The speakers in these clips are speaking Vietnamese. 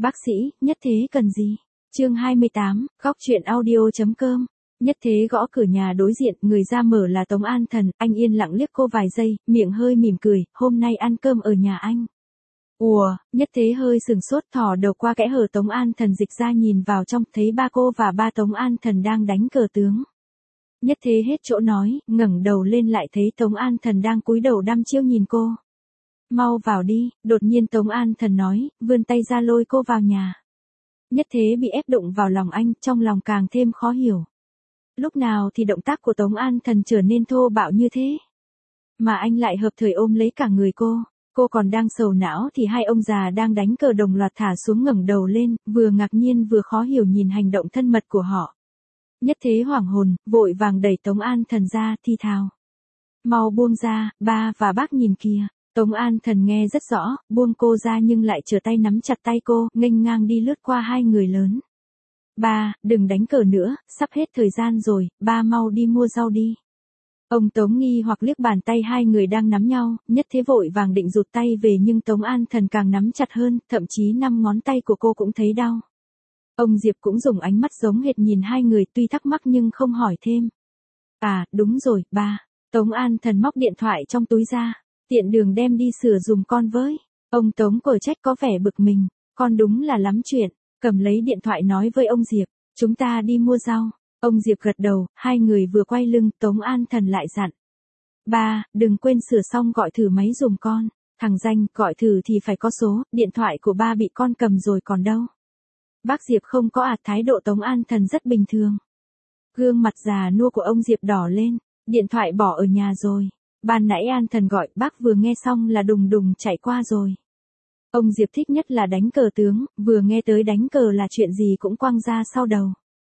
Bác sĩ, Nhất Thế cần gì? Chương 28, góc truyện audio.com. Nhất Thế gõ cửa nhà đối diện, người ra mở là Tống An Thần, anh yên lặng liếc cô vài giây, miệng hơi mỉm cười, hôm nay ăn cơm ở nhà anh. Ủa, Nhất Thế hơi sừng sốt thò đầu qua kẽ hở Tống An Thần dịch ra nhìn vào trong, thấy ba cô và ba Tống An Thần đang đánh cờ tướng. Nhất Thế hết chỗ nói, ngẩng đầu lên lại thấy Tống An Thần đang cúi đầu đăm chiêu nhìn cô. Mau vào đi, đột nhiên Tống An Thần nói, vươn tay ra lôi cô vào nhà. Nhất Thế bị ép đụng vào lòng anh, trong lòng càng thêm khó hiểu. Lúc nào thì động tác của Tống An Thần trở nên thô bạo như thế? Mà anh lại hợp thời ôm lấy cả người cô còn đang sầu não thì hai ông già đang đánh cờ đồng loạt thả xuống ngẩng đầu lên, vừa ngạc nhiên vừa khó hiểu nhìn hành động thân mật của họ. Nhất Thế hoảng hồn, vội vàng đẩy Tống An Thần ra, thi thào. Mau buông ra, ba và bác nhìn kìa. Tống An Thần nghe rất rõ, buông cô ra nhưng lại trở tay nắm chặt tay cô, nghênh ngang đi lướt qua hai người lớn. Ba, đừng đánh cờ nữa, sắp hết thời gian rồi, ba mau đi mua rau đi. Ông Tống nghi hoặc liếc bàn tay hai người đang nắm nhau, Nhất Thế vội vàng định rụt tay về nhưng Tống An Thần càng nắm chặt hơn, thậm chí 5 ngón tay của cô cũng thấy đau. Ông Diệp cũng dùng ánh mắt giống hệt nhìn hai người tuy thắc mắc nhưng không hỏi thêm. À, đúng rồi, ba. Tống An Thần móc điện thoại trong túi ra. Tiện đường đem đi sửa dùm con với. Ông Tống cờ trách có vẻ bực mình. Con đúng là lắm chuyện. Cầm lấy điện thoại nói với ông Diệp. Chúng ta đi mua rau. Ông Diệp gật đầu, hai người vừa quay lưng, Tống An Thần lại dặn. Ba, đừng quên sửa xong gọi thử máy dùm con. Thằng danh, gọi thử thì phải có số, điện thoại của ba bị con cầm rồi còn đâu. Bác Diệp không có thái độ Tống An Thần rất bình thường. Gương mặt già nua của ông Diệp đỏ lên, điện thoại bỏ ở nhà rồi. Ban nãy An Thần gọi, bác vừa nghe xong là đùng đùng chạy qua rồi. Ông Diệp thích nhất là đánh cờ tướng, vừa nghe tới đánh cờ là chuyện gì cũng quăng ra sau đầu.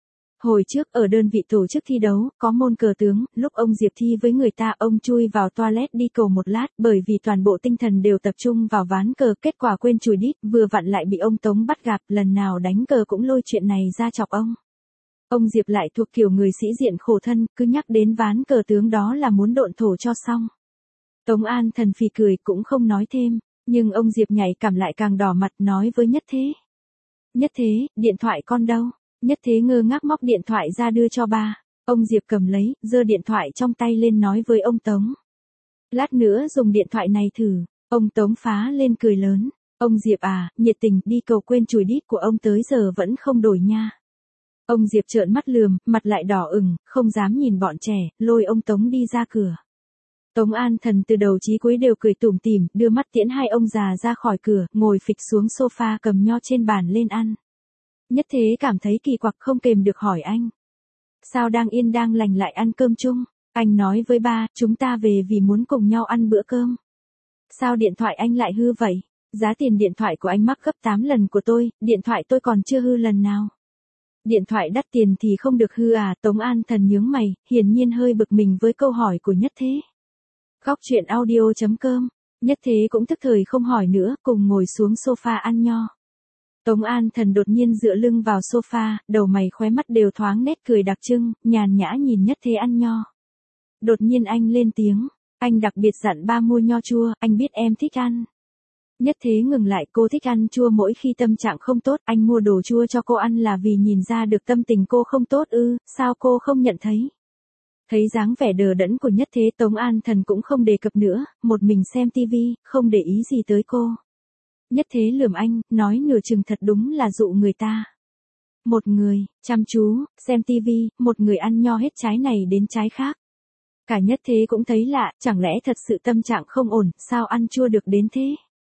Hồi trước ở đơn vị tổ chức thi đấu, có môn cờ tướng, lúc ông Diệp thi với người ta ông chui vào toilet đi cầu một lát bởi vì toàn bộ tinh thần đều tập trung vào ván cờ, kết quả quên chùi đít, vừa vặn lại bị ông Tống bắt gặp, lần nào đánh cờ cũng lôi chuyện này ra chọc ông. Ông Diệp lại thuộc kiểu người sĩ diện khổ thân, cứ nhắc đến ván cờ tướng đó là muốn độn thổ cho xong. Tống An Thần phì cười cũng không nói thêm, nhưng ông Diệp nhạy cảm lại càng đỏ mặt nói với Nhất Thế. Nhất Thế, điện thoại con đâu? Nhất Thế ngơ ngác móc điện thoại ra đưa cho ba. Ông Diệp cầm lấy, giơ điện thoại trong tay lên nói với ông Tống. Lát nữa dùng điện thoại này thử. Ông Tống phá lên cười lớn. Ông Diệp à, nhiệt tình, đi cầu quên chùi đít của ông tới giờ vẫn không đổi nha. Ông Diệp trợn mắt lườm, mặt lại đỏ ửng, không dám nhìn bọn trẻ, lôi ông Tống đi ra cửa. Tống An Thần từ đầu chí cuối đều cười tủm tỉm, đưa mắt tiễn hai ông già ra khỏi cửa, ngồi phịch xuống sofa cầm nho trên bàn lên ăn. Nhất Thế cảm thấy kỳ quặc không kềm được hỏi anh. Sao đang yên đang lành lại ăn cơm chung? Anh nói với ba, chúng ta về vì muốn cùng nhau ăn bữa cơm. Sao điện thoại anh lại hư vậy? Giá tiền điện thoại của anh mắc gấp 8 lần của tôi, điện thoại tôi còn chưa hư lần nào. Điện thoại đắt tiền thì không được hư à? Tống An Thần nhướng mày, hiển nhiên hơi bực mình với câu hỏi của Nhất Thế. Góc truyện audio.com. Nhất Thế cũng tức thời không hỏi nữa, cùng ngồi xuống sofa ăn nho. Tống An Thần đột nhiên dựa lưng vào sofa, đầu mày khóe mắt đều thoáng nét cười đặc trưng, nhàn nhã nhìn Nhất Thế ăn nho. Đột nhiên anh lên tiếng, anh đặc biệt dặn ba mua nho chua, anh biết em thích ăn. Nhất Thế ngừng lại, cô thích ăn chua mỗi khi tâm trạng không tốt, anh mua đồ chua cho cô ăn là vì nhìn ra được tâm tình cô không tốt ư, sao cô không nhận thấy? Thấy dáng vẻ đờ đẫn của Nhất Thế, Tống An Thần cũng không đề cập nữa, một mình xem tivi, không để ý gì tới cô. Nhất Thế lườm anh, nói nửa chừng thật đúng là dụ người ta. Một người, chăm chú, xem tivi, một người ăn nho hết trái này đến trái khác. Cả Nhất Thế cũng thấy lạ, chẳng lẽ thật sự tâm trạng không ổn, sao ăn chua được đến thế?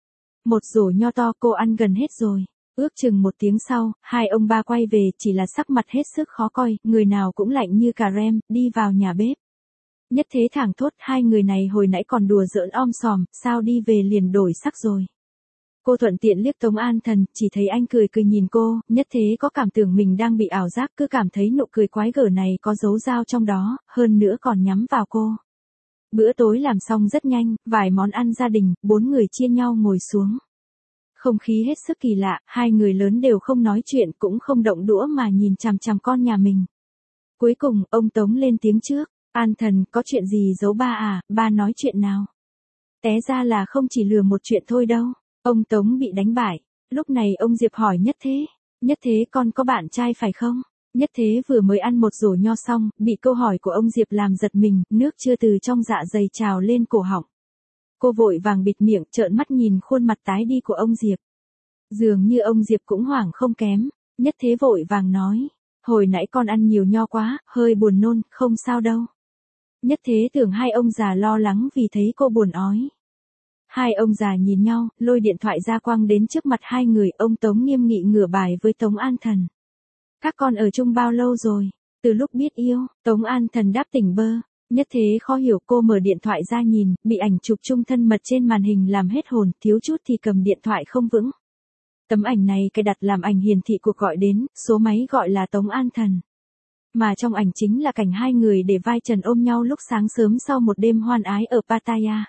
Một rổ nho to cô ăn gần hết rồi. Ước chừng một tiếng sau, hai ông ba quay về, chỉ là sắc mặt hết sức khó coi, người nào cũng lạnh như cà rem, đi vào nhà bếp. Nhất Thế thảng thốt, hai người này hồi nãy còn đùa giỡn om sòm, sao đi về liền đổi sắc rồi. Cô thuận tiện liếc Tống An Thần, chỉ thấy anh cười cười nhìn cô, Nhất Thế có cảm tưởng mình đang bị ảo giác, cứ cảm thấy nụ cười quái gở này có dấu dao trong đó, hơn nữa còn nhắm vào cô. Bữa tối làm xong rất nhanh, vài món ăn gia đình, 4 người chia nhau ngồi xuống. Không khí hết sức kỳ lạ, hai người lớn đều không nói chuyện cũng không động đũa mà nhìn chằm chằm con nhà mình. Cuối cùng, ông Tống lên tiếng trước, An Thần, có chuyện gì giấu ba à, ba nói chuyện nào. Té ra là không chỉ lừa một chuyện thôi đâu. Ông Tống bị đánh bại. Lúc này ông Diệp hỏi Nhất Thế con có bạn trai phải không? Nhất Thế vừa mới ăn một rổ nho xong, bị câu hỏi của ông Diệp làm giật mình, nước chưa từ trong dạ dày trào lên cổ họng. Cô vội vàng bịt miệng, trợn mắt nhìn khuôn mặt tái đi của ông Diệp. Dường như ông Diệp cũng hoảng không kém, Nhất Thế vội vàng nói, hồi nãy con ăn nhiều nho quá, hơi buồn nôn, không sao đâu. Nhất Thế tưởng hai ông già lo lắng vì thấy cô buồn ói. Hai ông già nhìn nhau, lôi điện thoại ra quăng đến trước mặt hai người, ông Tống nghiêm nghị ngửa bài với Tống An Thần. Các con ở chung bao lâu rồi? Từ lúc biết yêu, Tống An Thần đáp tỉnh bơ. Nhất Thế khó hiểu, cô mở điện thoại ra nhìn, bị ảnh chụp chung thân mật trên màn hình làm hết hồn, thiếu chút thì cầm điện thoại không vững. Tấm ảnh này cài đặt làm ảnh hiển thị cuộc gọi đến, số máy gọi là Tống An Thần. Mà trong ảnh chính là cảnh hai người để vai trần ôm nhau lúc sáng sớm sau một đêm hoan ái ở Pattaya.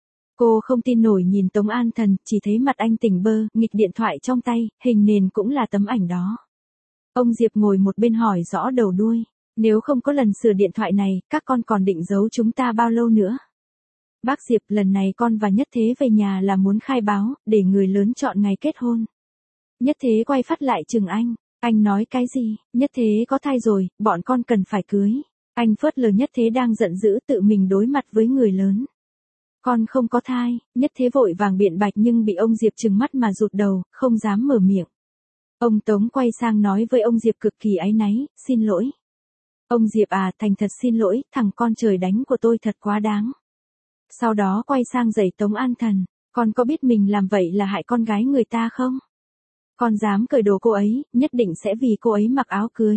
Cô không tin nổi nhìn Tống An Thần, chỉ thấy mặt anh tỉnh bơ, nghịch điện thoại trong tay, hình nền cũng là tấm ảnh đó. Ông Diệp ngồi một bên hỏi rõ đầu đuôi, nếu không có lần sửa điện thoại này, các con còn định giấu chúng ta bao lâu nữa? Bác Diệp, lần này con và Nhất Thế về nhà là muốn khai báo, để người lớn chọn ngày kết hôn. Nhất Thế quay phát lại chừng anh nói cái gì? Nhất Thế có thai rồi, bọn con cần phải cưới. Anh phớt lờ Nhất Thế đang giận dữ tự mình đối mặt với người lớn. Con không có thai, Nhất Thế vội vàng biện bạch nhưng bị ông Diệp trừng mắt mà rụt đầu, không dám mở miệng. Ông Tống quay sang nói với ông Diệp cực kỳ áy náy, xin lỗi. Ông Diệp à, thành thật xin lỗi, thằng con trời đánh của tôi thật quá đáng. Sau đó quay sang giày Tống An Thần, con có biết mình làm vậy là hại con gái người ta không? Con dám cởi đồ cô ấy, nhất định sẽ vì cô ấy mặc áo cưới.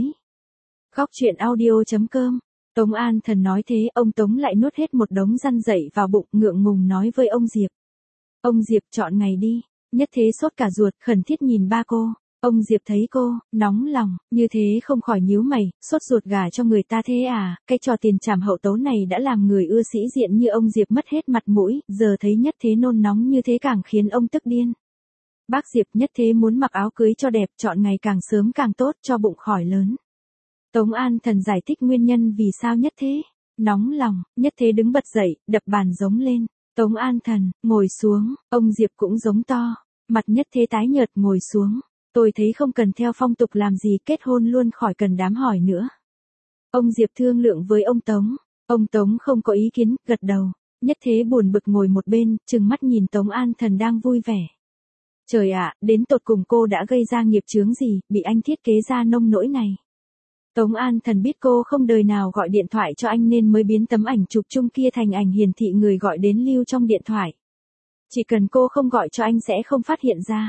Góc truyện audio.com. Tống An Thần nói thế, ông Tống lại nuốt hết một đống răn dậy vào bụng, ngượng ngùng nói với ông Diệp. Ông Diệp chọn ngày đi. Nhất Thế sốt cả ruột, khẩn thiết nhìn ba cô. Ông Diệp thấy cô, nóng lòng, như thế không khỏi nhíu mày, sốt ruột gả cho người ta thế à, cái trò tiền trảm hậu tấu này đã làm người ưa sĩ diện như ông Diệp mất hết mặt mũi, giờ thấy Nhất Thế nôn nóng như thế càng khiến ông tức điên. Bác Diệp, Nhất Thế muốn mặc áo cưới cho đẹp, chọn ngày càng sớm càng tốt cho bụng khỏi lớn. Tống An Thần giải thích nguyên nhân vì sao Nhất Thế nóng lòng, Nhất Thế đứng bật dậy, đập bàn giống lên. Tống An Thần, ngồi xuống, ông Diệp cũng giống to, mặt Nhất Thế tái nhợt ngồi xuống. Tôi thấy không cần theo phong tục làm gì, kết hôn luôn khỏi cần đám hỏi nữa. Ông Diệp thương lượng với ông Tống không có ý kiến, gật đầu. Nhất Thế buồn bực ngồi một bên, trừng mắt nhìn Tống An Thần đang vui vẻ. Trời ạ, đến tột cùng cô đã gây ra nghiệp chướng gì, bị anh thiết kế ra nông nỗi này. Tống An Thần biết cô không đời nào gọi điện thoại cho anh nên mới biến tấm ảnh chụp chung kia thành ảnh hiển thị người gọi đến lưu trong điện thoại. Chỉ cần cô không gọi cho anh sẽ không phát hiện ra.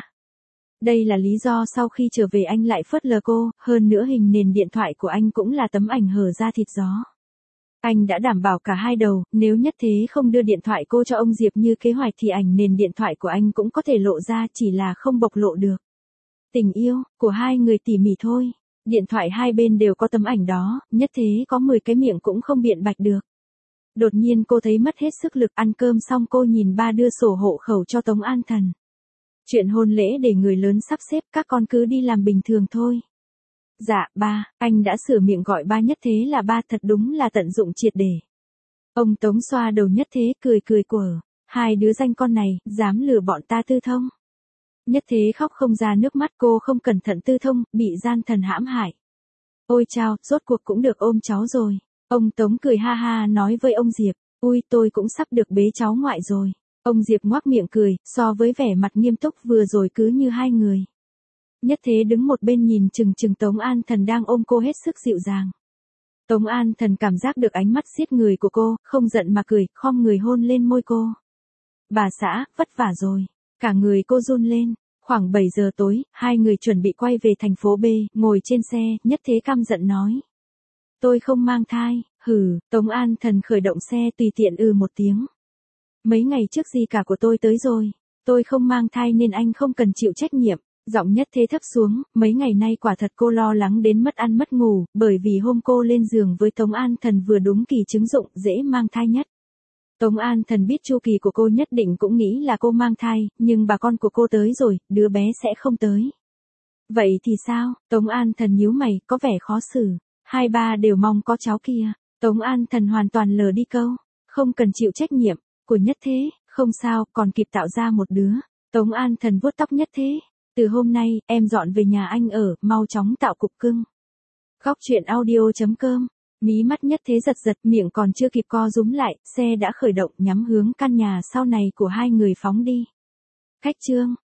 Đây là lý do sau khi trở về anh lại phớt lờ cô, hơn nữa hình nền điện thoại của anh cũng là tấm ảnh hở ra thịt gió. Anh đã đảm bảo cả hai đầu, nếu Nhất Thế không đưa điện thoại cô cho ông Diệp như kế hoạch thì ảnh nền điện thoại của anh cũng có thể lộ ra, chỉ là không bộc lộ được. Tình yêu của hai người tỉ mỉ thôi. Điện thoại hai bên đều có tấm ảnh đó, Nhất Thế có 10 cái miệng cũng không biện bạch được. Đột nhiên cô thấy mất hết sức lực, ăn cơm xong cô nhìn ba đưa sổ hộ khẩu cho Tống An Thần. Chuyện hôn lễ để người lớn sắp xếp, các con cứ đi làm bình thường thôi. Dạ, ba, anh đã sửa miệng gọi ba Nhất Thế là ba, thật đúng là tận dụng triệt để. Ông Tống xoa đầu Nhất Thế cười quở, hai đứa danh con này, dám lừa bọn ta Tư Thông. Nhất Thế khóc không ra nước mắt, cô không cẩn thận Tư Thông, bị gian thần hãm hại. Ôi chao, rốt cuộc cũng được ôm cháu rồi. Ông Tống cười ha ha nói với ông Diệp, ui tôi cũng sắp được bế cháu ngoại rồi. Ông Diệp ngoác miệng cười, so với vẻ mặt nghiêm túc vừa rồi cứ như hai người. Nhất Thế đứng một bên nhìn chừng Tống An Thần đang ôm cô hết sức dịu dàng. Tống An Thần cảm giác được ánh mắt xiết người của cô, không giận mà cười, khom người hôn lên môi cô. Bà xã, vất vả rồi. Cả người cô run lên. Khoảng 7 giờ tối, hai người chuẩn bị quay về thành phố B, ngồi trên xe, Nhất Thế căm giận nói. Tôi không mang thai, hừ, Tống An Thần khởi động xe tùy tiện một tiếng. Mấy ngày trước gì cả của tôi tới rồi, tôi không mang thai nên anh không cần chịu trách nhiệm. Giọng Nhất Thế thấp xuống, mấy ngày nay quả thật cô lo lắng đến mất ăn mất ngủ, bởi vì hôm cô lên giường với Tống An Thần vừa đúng kỳ chứng dụng, dễ mang thai nhất. Tống An Thần biết chu kỳ của cô nhất định cũng nghĩ là cô mang thai, nhưng bà con của cô tới rồi, đứa bé sẽ không tới. Vậy thì sao? Tống An Thần nhíu mày, có vẻ khó xử. Hai ba đều mong có cháu kia. Tống An Thần hoàn toàn lờ đi câu, không cần chịu trách nhiệm, của Nhất Thế, không sao, còn kịp tạo ra một đứa. Tống An Thần vuốt tóc Nhất Thế. Từ hôm nay, em dọn về nhà anh ở, mau chóng tạo cục cưng. Góc chuyện audio.com. Mí mắt Nhất Thế giật giật, miệng còn chưa kịp co rúm lại, xe đã khởi động nhắm hướng căn nhà sau này của hai người phóng đi. Khách trương.